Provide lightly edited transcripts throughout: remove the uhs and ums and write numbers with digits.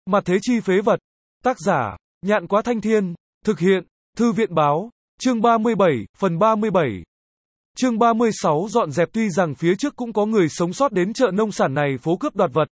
Mặt thế chi phế vật. Tác giả, Nhạn Quá Thanh Thiên. Thực hiện, Thư viện Báo. Chương 37, phần 37. Chương 36 dọn dẹp. Tuy rằng phía trước cũng có người sống sót đến chợ nông sản này phố cướp đoạt vật.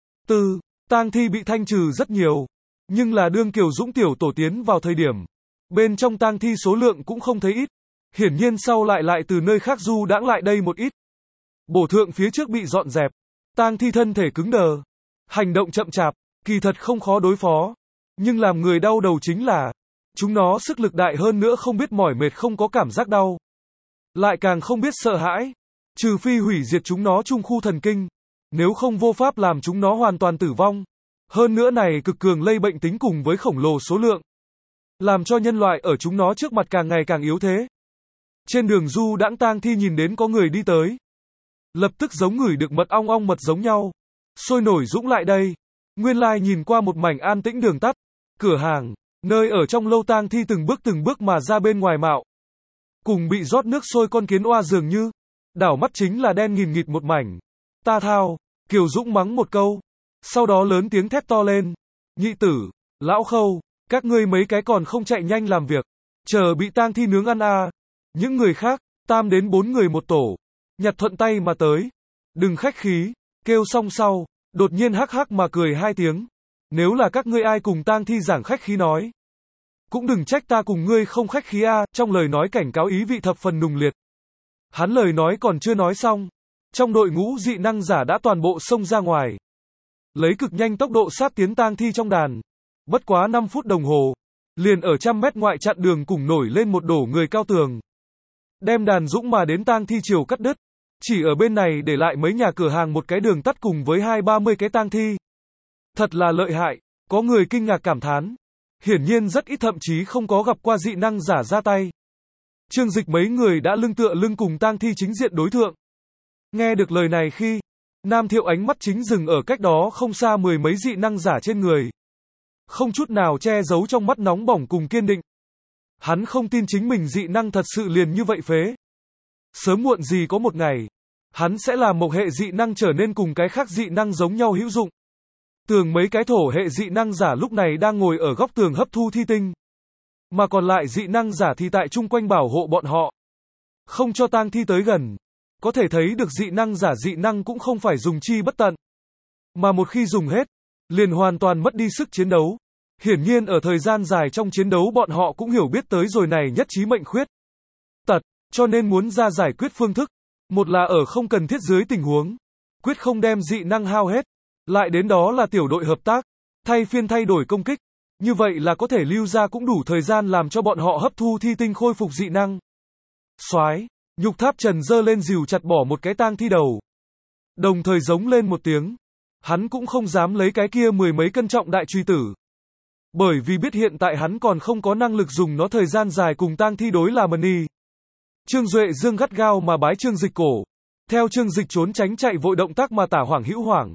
Tang thi bị thanh trừ rất nhiều. Nhưng là đương Kiều Dũng tiểu tổ tiến vào thời điểm. Bên trong tang thi số lượng cũng không thấy ít. Hiển nhiên sau lại từ nơi khác du đãng lại đây một ít. Bổ thượng phía trước bị dọn dẹp. Tang thi thân thể cứng đờ. Hành động chậm chạp. Kỳ thật không khó đối phó. Nhưng làm người đau đầu chính là chúng nó sức lực đại hơn nữa, không biết mỏi mệt, không có cảm giác đau. Lại càng không biết sợ hãi. Trừ phi hủy diệt chúng nó trung khu thần kinh. Nếu không vô pháp làm chúng nó hoàn toàn tử vong. Hơn nữa này cực cường lây bệnh tính cùng với khổng lồ số lượng. Làm cho nhân loại ở chúng nó trước mặt càng ngày càng yếu thế. Trên đường du đãng tang thi nhìn đến có người đi tới. Lập tức giống ngửi được mật ong ong mật giống nhau. Sôi nổi dũng lại đây. Nguyên lai nhìn qua một mảnh an tĩnh đường tắt. Cửa hàng. Nơi ở trong lâu tang thi từng bước mà ra bên ngoài mạo. Cùng bị rót nước sôi con kiến oa dường như. Đảo mắt chính là đen nghìn nghịt một mảnh. Ta thao. Kiều Dũng mắng một câu. Sau đó lớn tiếng thét to lên. Nhị tử. Lão Khâu. Các ngươi mấy cái còn không chạy nhanh làm việc. Chờ bị tang thi nướng ăn à. Những người khác. 3 đến 4 người một tổ. Nhặt thuận tay mà tới. Đừng khách khí. Kêu xong sau. Đột nhiên hắc hắc mà cười 2 tiếng. Nếu là các ngươi ai cùng tang thi giảng khách khí nói. Cũng đừng trách ta cùng ngươi không khách khí a. Trong lời nói cảnh cáo ý vị thập phần nùng liệt. Hắn lời nói còn chưa nói xong. Trong đội ngũ dị năng giả đã toàn bộ xông ra ngoài. Lấy cực nhanh tốc độ sát tiến tang thi trong đàn. Bất quá 5 phút đồng hồ. Liền ở 100 mét ngoại chặn đường cùng nổi lên một đổ người cao tường. Đem đàn dũng mà đến tang thi chiều cắt đứt. Chỉ ở bên này để lại mấy nhà cửa hàng một cái đường tắt cùng với 20-30 cái tang thi. Thật là lợi hại, có người kinh ngạc cảm thán. Hiển nhiên rất ít, thậm chí không có gặp qua dị năng giả ra tay. Trương Dịch mấy người đã lưng tựa lưng cùng tang thi chính diện đối thượng. Nghe được lời này khi, Nam Thiệu ánh mắt chính dừng ở cách đó không xa 10 mấy dị năng giả trên người. Không chút nào che giấu trong mắt nóng bỏng cùng kiên định. Hắn không tin chính mình dị năng thật sự liền như vậy phế. Sớm muộn gì có một ngày, hắn sẽ làm một hệ dị năng trở nên cùng cái khác dị năng giống nhau hữu dụng. Tường mấy cái thổ hệ dị năng giả lúc này đang ngồi ở góc tường hấp thu thi tinh. Mà còn lại dị năng giả thì tại chung quanh bảo hộ bọn họ. Không cho tang thi tới gần. Có thể thấy được dị năng giả dị năng cũng không phải dùng chi bất tận. Mà một khi dùng hết, liền hoàn toàn mất đi sức chiến đấu. Hiển nhiên ở thời gian dài trong chiến đấu bọn họ cũng hiểu biết tới rồi này nhất trí mệnh khuyết tật, cho nên muốn ra giải quyết phương thức. Một là ở không cần thiết dưới tình huống, quyết không đem dị năng hao hết. Lại đến đó là tiểu đội hợp tác, thay phiên thay đổi công kích. Như vậy là có thể lưu ra cũng đủ thời gian làm cho bọn họ hấp thu thi tinh khôi phục dị năng. Soái, Nhục Tháp Trần giơ lên rìu chặt bỏ một cái tang thi đầu. Đồng thời giống lên một tiếng. Hắn cũng không dám lấy cái kia 10 mấy cân trọng đại truy tử. Bởi vì biết hiện tại hắn còn không có năng lực dùng nó thời gian dài cùng tang thi đối là mani. Trương Duệ Dương gắt gao mà bái Trương Dịch cổ. Theo Trương Dịch trốn tránh chạy vội động tác mà tả hoảng hữu hoảng.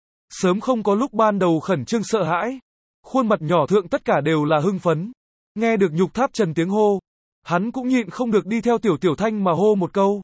Sớm không có lúc ban đầu khẩn trương sợ hãi. Khuôn mặt nhỏ thượng tất cả đều là hưng phấn. Nghe được Nhục Tháp Trần tiếng hô. Hắn cũng nhịn không được đi theo tiểu thanh mà hô một câu.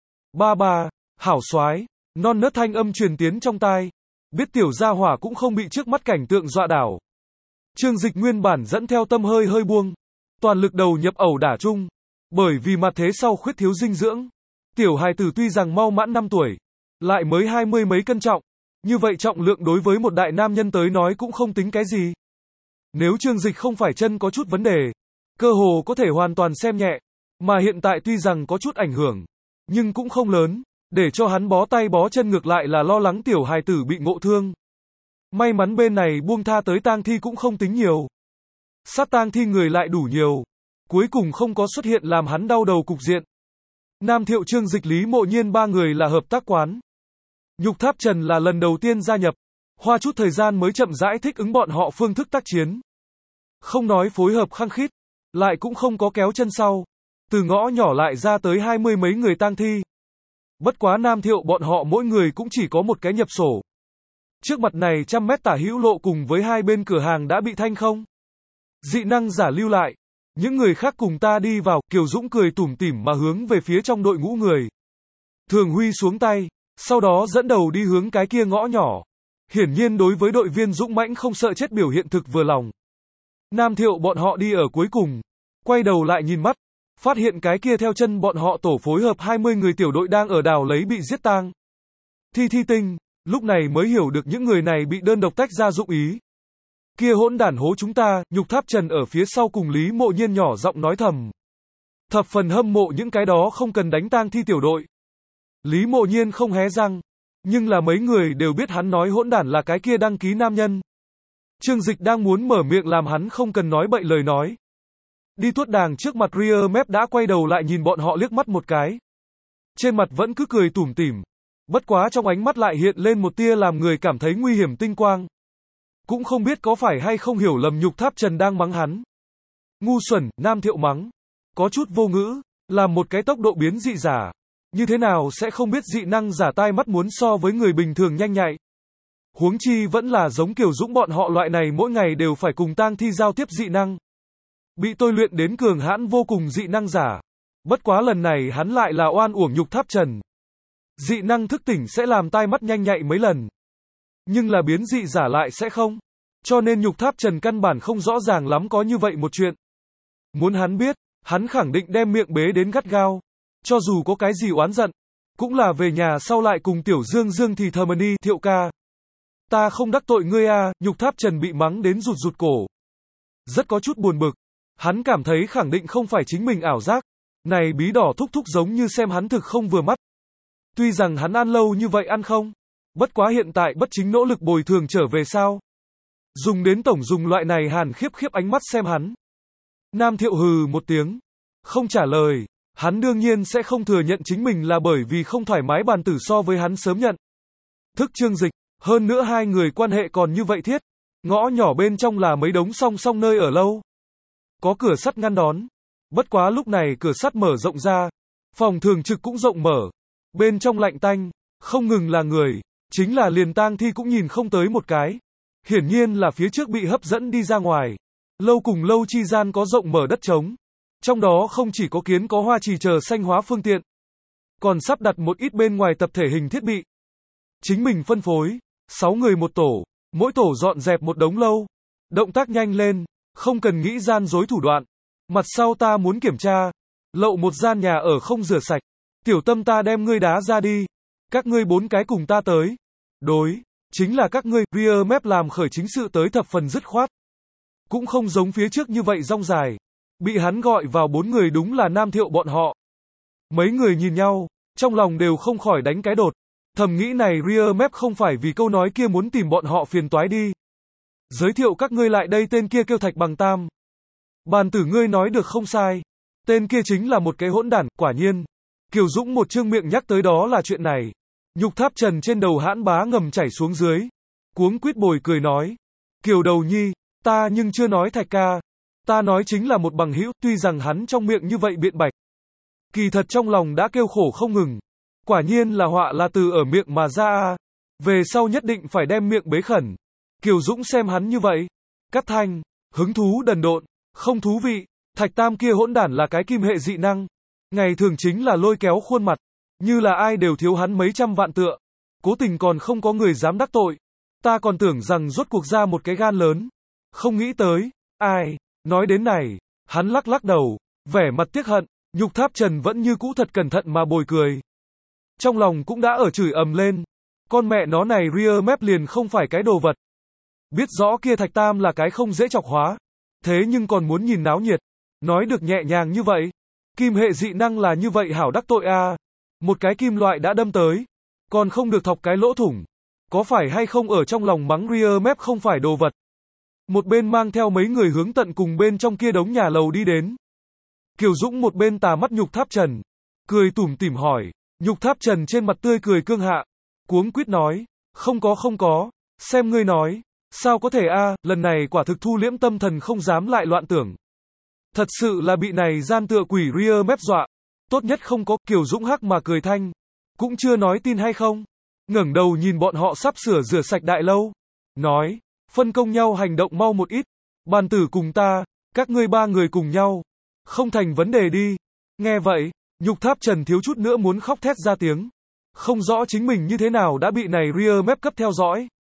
Ba, hảo soái. Non nớt thanh âm truyền tiến trong tai. Biết tiểu gia hỏa cũng không bị trước mắt cảnh tượng dọa đảo. Trương Dịch nguyên bản dẫn theo tâm hơi buông. Toàn lực đầu nhập ẩu đả chung. Bởi vì mặt thế sau khuyết thiếu dinh dưỡng. Tiểu hài tử tuy rằng mau mãn 5 tuổi. Lại mới 20 mấy cân trọng. Như vậy trọng lượng đối với một đại nam nhân tới nói cũng không tính cái gì. Nếu Trương Dịch không phải chân có chút vấn đề, cơ hồ có thể hoàn toàn xem nhẹ. Mà hiện tại tuy rằng có chút ảnh hưởng, nhưng cũng không lớn. Để cho hắn bó tay bó chân ngược lại là lo lắng tiểu hài tử bị ngộ thương. May mắn bên này buông tha tới tang thi cũng không tính nhiều. Sát tang thi người lại đủ nhiều. Cuối cùng không có xuất hiện làm hắn đau đầu cục diện. Nam Thiệu, Trương Dịch, Lý Mộ Nhiên 3 người là hợp tác quán. Nhục Tháp Trần là lần đầu tiên gia nhập. Hoa chút thời gian mới chậm rãi thích ứng bọn họ phương thức tác chiến. Không nói phối hợp khăng khít. Lại cũng không có kéo chân sau. Từ ngõ nhỏ lại ra tới 20 mấy người tang thi. Bất quá Nam Thiệu bọn họ mỗi người cũng chỉ có một cái nhập sổ. Trước mặt này 100 mét tả hữu lộ cùng với hai bên cửa hàng đã bị thanh không. Dị năng giả lưu lại. Những người khác cùng ta đi vào. Kiều Dũng cười tủm tỉm mà hướng về phía trong đội ngũ người. Thường Huy xuống tay. Sau đó dẫn đầu đi hướng cái kia ngõ nhỏ. Hiển nhiên đối với đội viên dũng mãnh không sợ chết biểu hiện thực vừa lòng. Nam Thiệu bọn họ đi ở cuối cùng, quay đầu lại nhìn mắt, phát hiện cái kia theo chân bọn họ tổ phối hợp 20 người tiểu đội đang ở đào lấy bị giết tang. Thi Tinh, lúc này mới hiểu được những người này bị đơn độc tách ra dụng ý. Kia hỗn đản hố chúng ta, Nhục Tháp Trần ở phía sau cùng Lý Mộ Nhiên nhỏ giọng nói thầm. Thập phần hâm mộ những cái đó không cần đánh tang thi tiểu đội. Lý Mộ Nhiên không hé răng, nhưng là mấy người đều biết hắn nói hỗn đản là cái kia đăng ký nam nhân. Trương Dịch đang muốn mở miệng làm hắn không cần nói bậy lời nói. Đi tuốt đàng trước mặt Rear Map đã quay đầu lại nhìn bọn họ liếc mắt một cái. Trên mặt vẫn cứ cười tủm tỉm, bất quá trong ánh mắt lại hiện lên một tia làm người cảm thấy nguy hiểm tinh quang. Cũng không biết có phải hay không hiểu lầm Nhục Tháp Trần đang mắng hắn. Ngu xuẩn, Nam Thiệu mắng. Có chút vô ngữ, làm một cái tốc độ biến dị giả. Như thế nào sẽ không biết dị năng giả tai mắt muốn so với người bình thường nhanh nhạy. Huống chi vẫn là giống Kiều Dũng bọn họ loại này mỗi ngày đều phải cùng tang thi giao tiếp dị năng. Bị tôi luyện đến cường hãn vô cùng dị năng giả. Bất quá lần này hắn lại là oan uổng Nhục Tháp Trần. Dị năng thức tỉnh sẽ làm tai mắt nhanh nhạy mấy lần. Nhưng là biến dị giả lại sẽ không. Cho nên Nhục Tháp Trần căn bản không rõ ràng lắm có như vậy một chuyện. Muốn hắn biết, hắn khẳng định đem miệng bế đến gắt gao. Cho dù có cái gì oán giận, cũng là về nhà sau lại cùng Tiểu Dương thì thầm ni, Thiệu ca. Ta không đắc tội ngươi à, Nhục Tháp Trần bị mắng đến rụt rụt cổ. Rất có chút buồn bực. Hắn cảm thấy khẳng định không phải chính mình ảo giác. Này bí đỏ thúc thúc giống như xem hắn thực không vừa mắt. Tuy rằng hắn ăn lâu như vậy ăn không. Bất quá hiện tại bất chính nỗ lực bồi thường trở về sao. Dùng đến tổng dùng loại này hàn khiếp khiếp ánh mắt xem hắn. Nam Thiệu hừ một tiếng. Không trả lời. Hắn đương nhiên sẽ không thừa nhận chính mình là bởi vì không thoải mái bàn tử so với hắn sớm nhận. Thức Trương Dịch. Hơn nữa hai người quan hệ còn như vậy thiết. Ngõ nhỏ bên trong là mấy đống song song nơi ở lâu. Có cửa sắt ngăn đón. Bất quá lúc này cửa sắt mở rộng ra. Phòng thường trực cũng rộng mở. Bên trong lạnh tanh. Không ngừng là người. Chính là liền tang thi cũng nhìn không tới một cái. Hiển nhiên là phía trước bị hấp dẫn đi ra ngoài. Lâu cùng lâu chi gian có rộng mở đất trống. Trong đó không chỉ có kiến có hoa trì chờ xanh hóa phương tiện. Còn sắp đặt một ít bên ngoài tập thể hình thiết bị. Chính mình phân phối. 6 người một tổ. Mỗi tổ dọn dẹp một đống lâu. Động tác nhanh lên. Không cần nghĩ gian dối thủ đoạn. Mặt sau ta muốn kiểm tra. Lậu một gian nhà ở không rửa sạch. Tiểu Tâm ta đem ngươi đá ra đi. Các ngươi 4 cái cùng ta tới. Đối. Chính là các ngươi. Rear Map làm khởi chính sự tới thập phần dứt khoát. Cũng không giống phía trước như vậy rong dài. Bị hắn gọi vào 4 người đúng là Nam Thiệu bọn họ. Mấy người nhìn nhau. Trong lòng đều không khỏi đánh cái đột. Thầm nghĩ này Rear Map không phải vì câu nói kia muốn tìm bọn họ phiền toái đi. Giới thiệu các ngươi lại đây, tên kia kêu Thạch Bằng Tam. Bàn tử ngươi nói được không sai. Tên kia chính là một cái hỗn đản, quả nhiên. Kiều Dũng một trương miệng nhắc tới đó là chuyện này. Nhục Tháp Trần trên đầu hãn bá ngầm chảy xuống dưới. Cuống quýt bồi cười nói. Kiều đầu nhi, ta nhưng chưa nói Thạch ca. Ta nói chính là một bằng hữu, tuy rằng hắn trong miệng như vậy biện bạch. Kỳ thật trong lòng đã kêu khổ không ngừng. Quả nhiên là họa là từ ở miệng mà ra a. Về sau nhất định phải đem miệng bế khẩn. Kiều Dũng xem hắn như vậy. Cắt thanh, hứng thú đần độn, không thú vị. Thạch Tam kia hỗn đản là cái kim hệ dị năng. Ngày thường chính là lôi kéo khuôn mặt. Như là ai đều thiếu hắn mấy trăm vạn tựa. Cố tình còn không có người dám đắc tội. Ta còn tưởng rằng rốt cuộc ra một cái gan lớn. Không nghĩ tới. Ai? Nói đến này. Hắn lắc lắc đầu. Vẻ mặt tiếc hận. Nhục Tháp Trần vẫn như cũ thật cẩn thận mà bồi cười. Trong lòng cũng đã ở chửi ầm lên. Con mẹ nó này Rear Map liền không phải cái đồ vật. Biết rõ kia Thạch Tam là cái không dễ chọc hóa. Thế nhưng còn muốn nhìn náo nhiệt. Nói được nhẹ nhàng như vậy. Kim hệ dị năng là như vậy hảo đắc tội a. Một cái kim loại đã đâm tới. Còn không được thọc cái lỗ thủng. Có phải hay không ở trong lòng mắng Rear Map không phải đồ vật. Một bên mang theo mấy người hướng tận cùng bên trong kia đống nhà lầu đi đến. Kiều Dũng một bên tà mắt Nhục Tháp Trần. Cười tủm tỉm hỏi. Nhục Tháp Trần trên mặt tươi cười cương hạ. Cuống quýt nói. Không có. Xem ngươi nói. Sao có thể a, lần này quả thực thu liễm tâm thần không dám lại loạn tưởng. Thật sự là bị này gian tựa quỷ Rear Map dọa. Tốt nhất không có. Kiều Dũng hắc mà cười thanh. Cũng chưa nói tin hay không. Ngẩng đầu nhìn bọn họ sắp rửa sạch đại lâu. Nói. Phân công nhau hành động mau một ít. Bàn tử cùng ta. Các ngươi 3 người cùng nhau. Không thành vấn đề đi. Nghe vậy. Nhục Tháp Trần thiếu chút nữa muốn khóc thét ra tiếng. Không rõ chính mình như thế nào đã bị này Rear Map cấp theo dõi.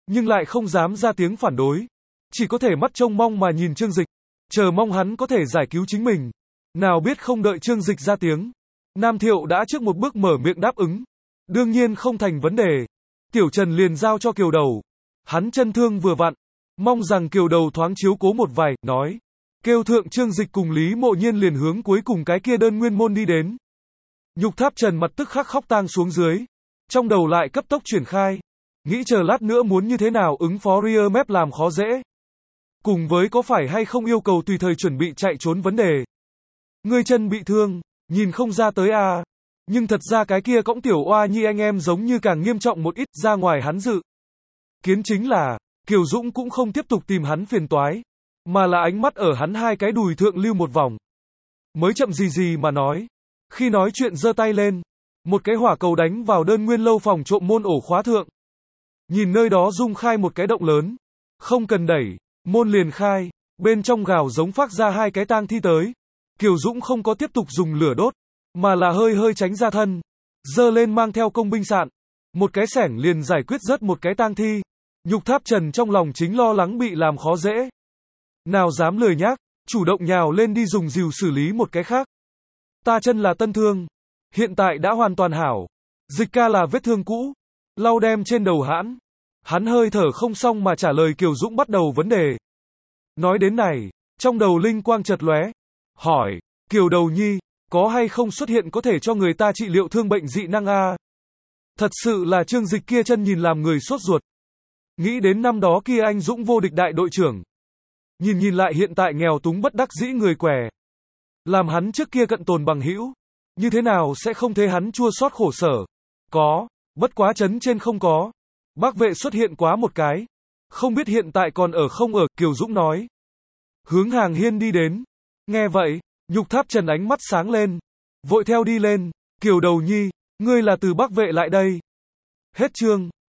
nhưng lại không dám ra tiếng phản đối. Chỉ có thể mắt trông mong mà nhìn Trương Dịch, chờ mong hắn có thể giải cứu chính mình. Nào biết không đợi Trương Dịch ra tiếng, Nam Thiệu đã trước một bước mở miệng đáp ứng. Đương nhiên không thành vấn đề. Tiểu Trần liền giao cho Kiều Đầu. Hắn chân thương vừa vặn, mong rằng Kiều Đầu thoáng chiếu cố một vài, nói. Kêu thượng Trương Dịch cùng Lý Mộ Nhiên liền hướng cuối cùng cái kia đơn nguyên môn đi đến. Nhục Tháp Trần mặt tức khắc khóc tang xuống dưới. Trong đầu lại cấp tốc triển khai. Nghĩ chờ lát nữa muốn như thế nào ứng phó Rear Map làm khó dễ. Cùng với có phải hay không yêu cầu tùy thời chuẩn bị chạy trốn vấn đề. Ngươi chân bị thương, nhìn không ra tới à. Nhưng thật ra cái kia cõng tiểu oa nhi anh em giống như càng nghiêm trọng một ít ra ngoài hắn dự. Kiến chính là, Kiều Dũng cũng không tiếp tục tìm hắn phiền toái. Mà là ánh mắt ở hắn hai cái đùi thượng lưu một vòng. Mới chậm gì mà nói. Khi nói chuyện giơ tay lên. Một cái hỏa cầu đánh vào đơn nguyên lâu phòng trộm môn ổ khóa thượng. Nhìn nơi đó rung khai một cái động lớn. Không cần đẩy, môn liền khai. Bên trong gào giống phát ra hai cái tang thi tới. Kiều Dũng không có tiếp tục dùng lửa đốt. Mà là hơi tránh ra thân. Giơ lên mang theo công binh sạn. Một cái xẻng liền giải quyết rớt một cái tang thi. Nhục Tháp Trần trong lòng chính lo lắng bị làm khó dễ. Nào dám lười nhác, chủ động nhào lên đi dùng dìu xử lý một cái khác. Ta chân là tân thương. Hiện tại đã hoàn toàn hảo. Dịch ca là vết thương cũ. Lau đem trên đầu hãn. Hắn hơi thở không xong mà trả lời Kiều Dũng bắt đầu vấn đề. Nói đến này, trong đầu linh quang chợt lóe. Hỏi, Kiều Đầu Nhi, có hay không xuất hiện có thể cho người ta trị liệu thương bệnh dị năng a? Thật sự là Trương Dịch kia chân nhìn làm người sốt ruột. Nghĩ đến năm đó kia anh Dũng vô địch đại đội trưởng. Nhìn lại hiện tại nghèo túng bất đắc dĩ người què. Làm hắn trước kia cận tồn bằng hữu. Như thế nào sẽ không thấy hắn chua xót khổ sở. Có, bất quá chấn trên không có. Bác vệ xuất hiện quá một cái. Không biết hiện tại còn ở không ở, Kiều Dũng nói. Hướng Hàng Hiên đi đến. Nghe vậy, Nhục Tháp Trần ánh mắt sáng lên. Vội theo đi lên. Kiều Đầu Nhi, ngươi là từ Bắc vệ lại đây. Hết chương.